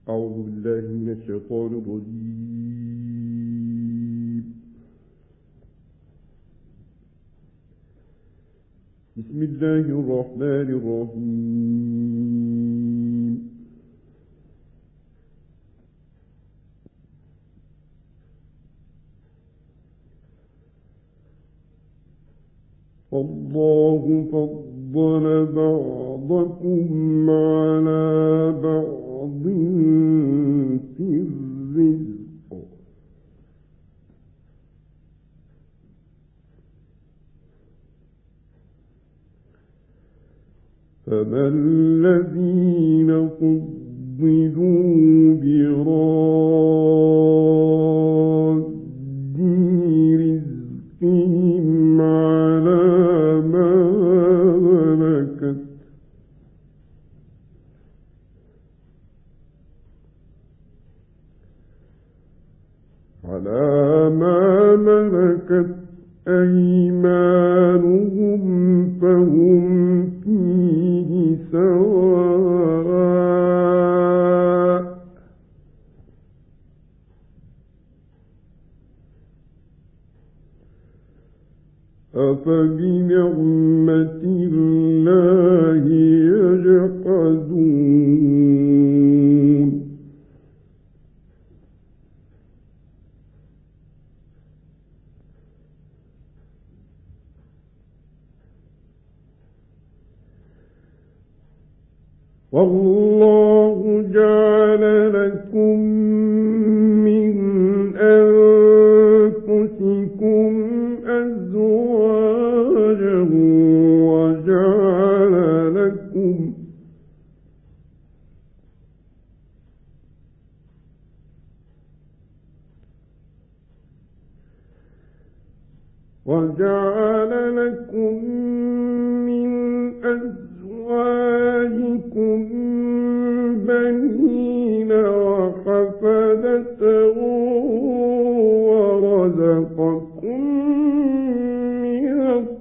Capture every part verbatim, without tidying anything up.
أعوذ بالله من الشيطان الرجيم. بسم الله الرحمن الرحيم. الله فضل بعضكم على بعض في الرزق، فما الذين فضلوا براد رزقهم على ما ملكت على ما ملكت أيمانهم فهم فيه سواء، أفبنعمة الله يجحدون. والله جعل لكم من أنفسكم أزواجا وجعل لكم وجعل لكم من أزواجكم بنين وحفدة ورزقكم من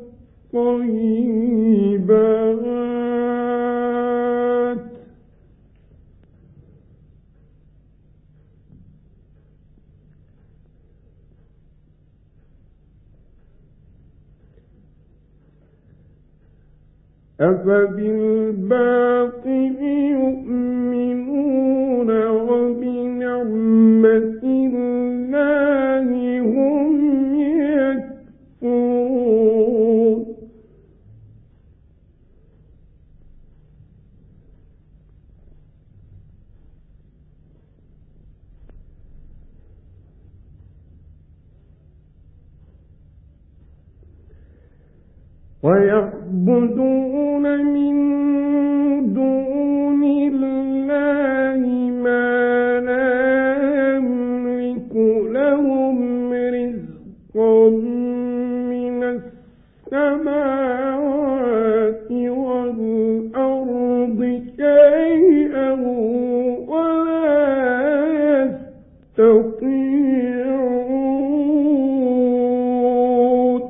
الطيبات، أفبالباطل يؤمنون وبنعمة الله هم يكفرون. ويعبدون من دون الله ما لا يملك لهم رزقا من السماوات والأرض شيئا ولا يستطيعون.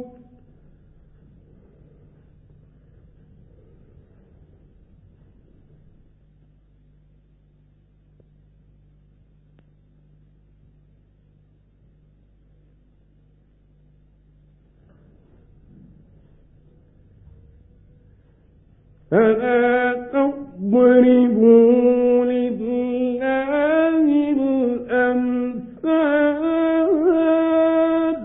فلا تضربوا لله الأمثال،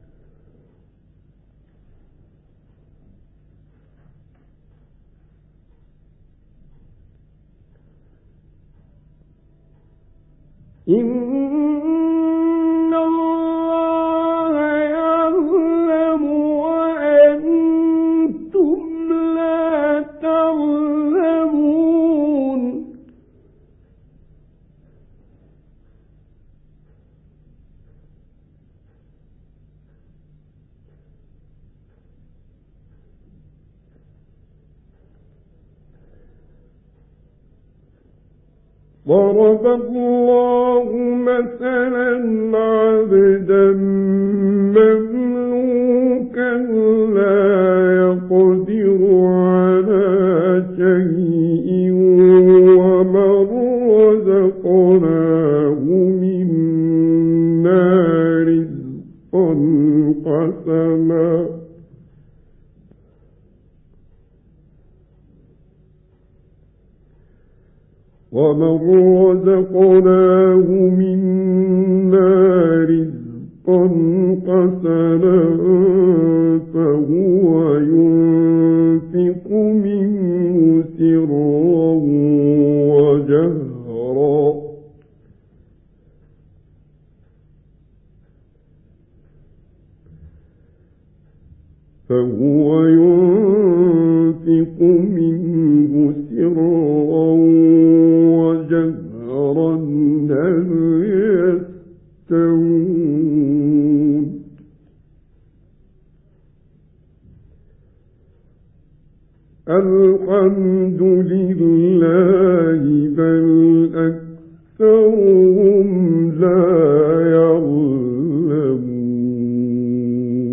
إن الله يعلم وأنتم لا تعلمون. ضرب الله مثلا عبدا مملوكا لا يقدر على شيء ومن رزقناه ومن رزقناه منا رزقا حسنا فهو ينفق منه سرا وجهرا فهو ينفق منه سرا وجهرا هل يستوون الحمد لله بل أكثرهم لا يعلمون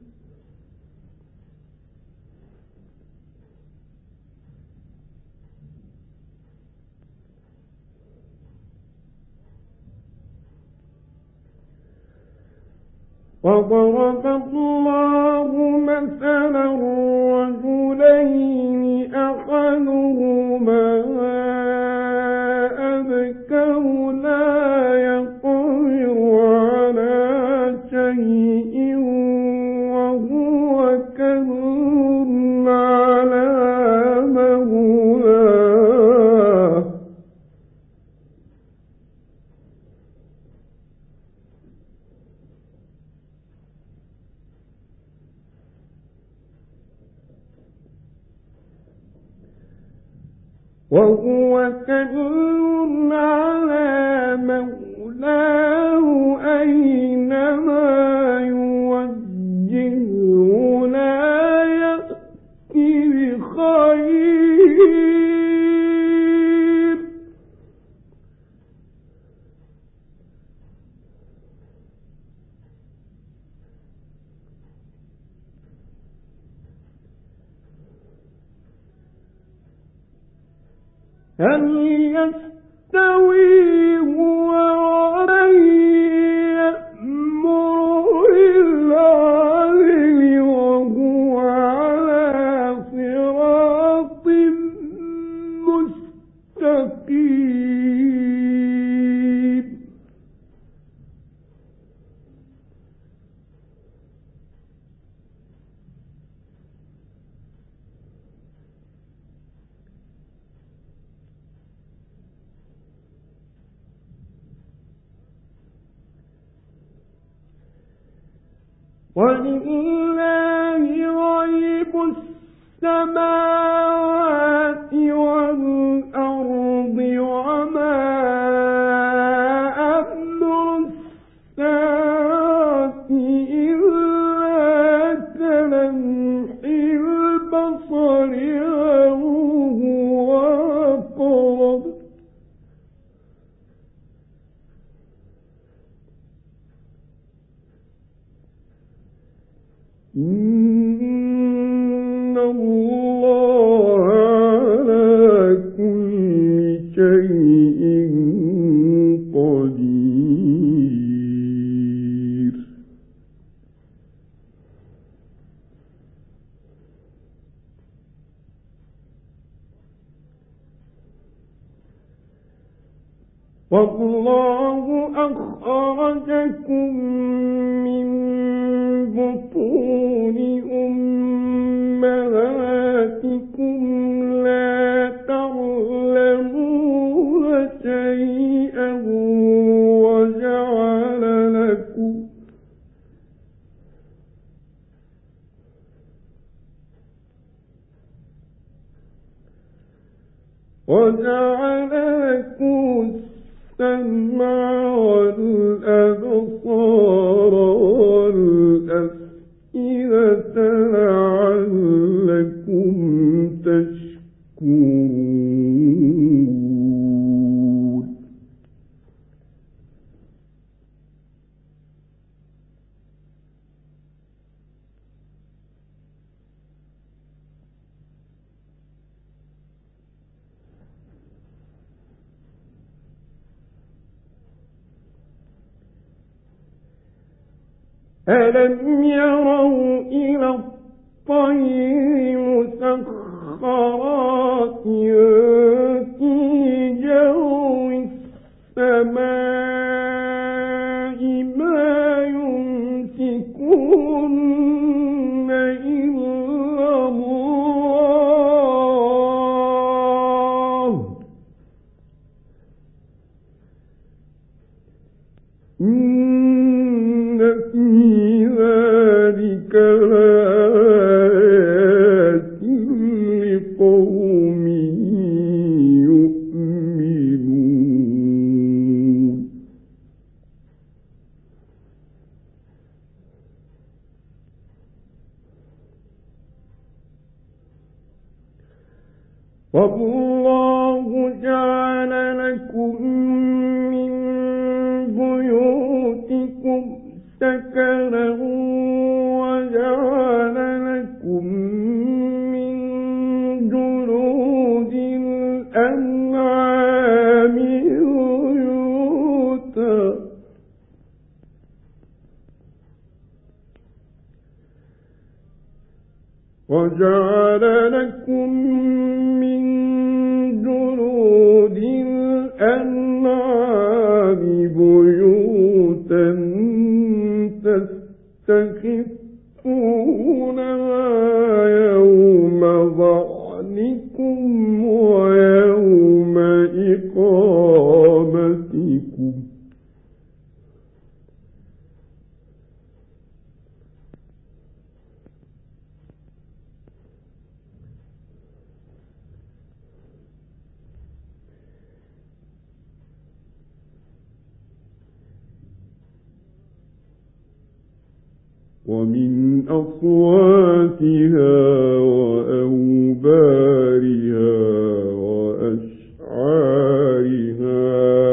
وضرب الله مثلا رجلين أحدهما أبكم لا يقدر على شيء وهو كل على مولاه وهو كل على مولاه أينما يوجهه لا يأتي بخير هل يستوي هو ومن يأمر بالعدل وهو على صراط مستقيم ولله غيب السماوات والأرض وما أمر الساعة إلا كلمح البصر أو هو أقرب إن الله على كل شيء قدير والله أخرجكم من بطون أمهاتكم لا تعلمون شيئا وجعل لكم وجعل لكم السمع والأبصار والأفئدة لعلكم تشكرون ألم يروا إلى الطير مسخرات في جو إن في ذلك لآيات لقوم يؤمنون والله جعل لكم من بيوتكم سكنا وجعل لكم من جلود الأنعام بيوتا وجعل لكم من جلود الأنعام بيوتا تستخفونها يوم ظعنكم ويوم إقامتكم ومن أصواتها وأوبارها وأشعارها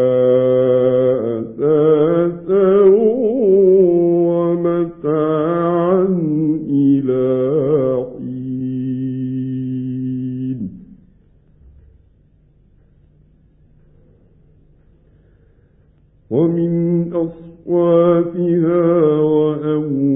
أثاثا ومتاعا إلى حين ومن أصواتها وأوبارها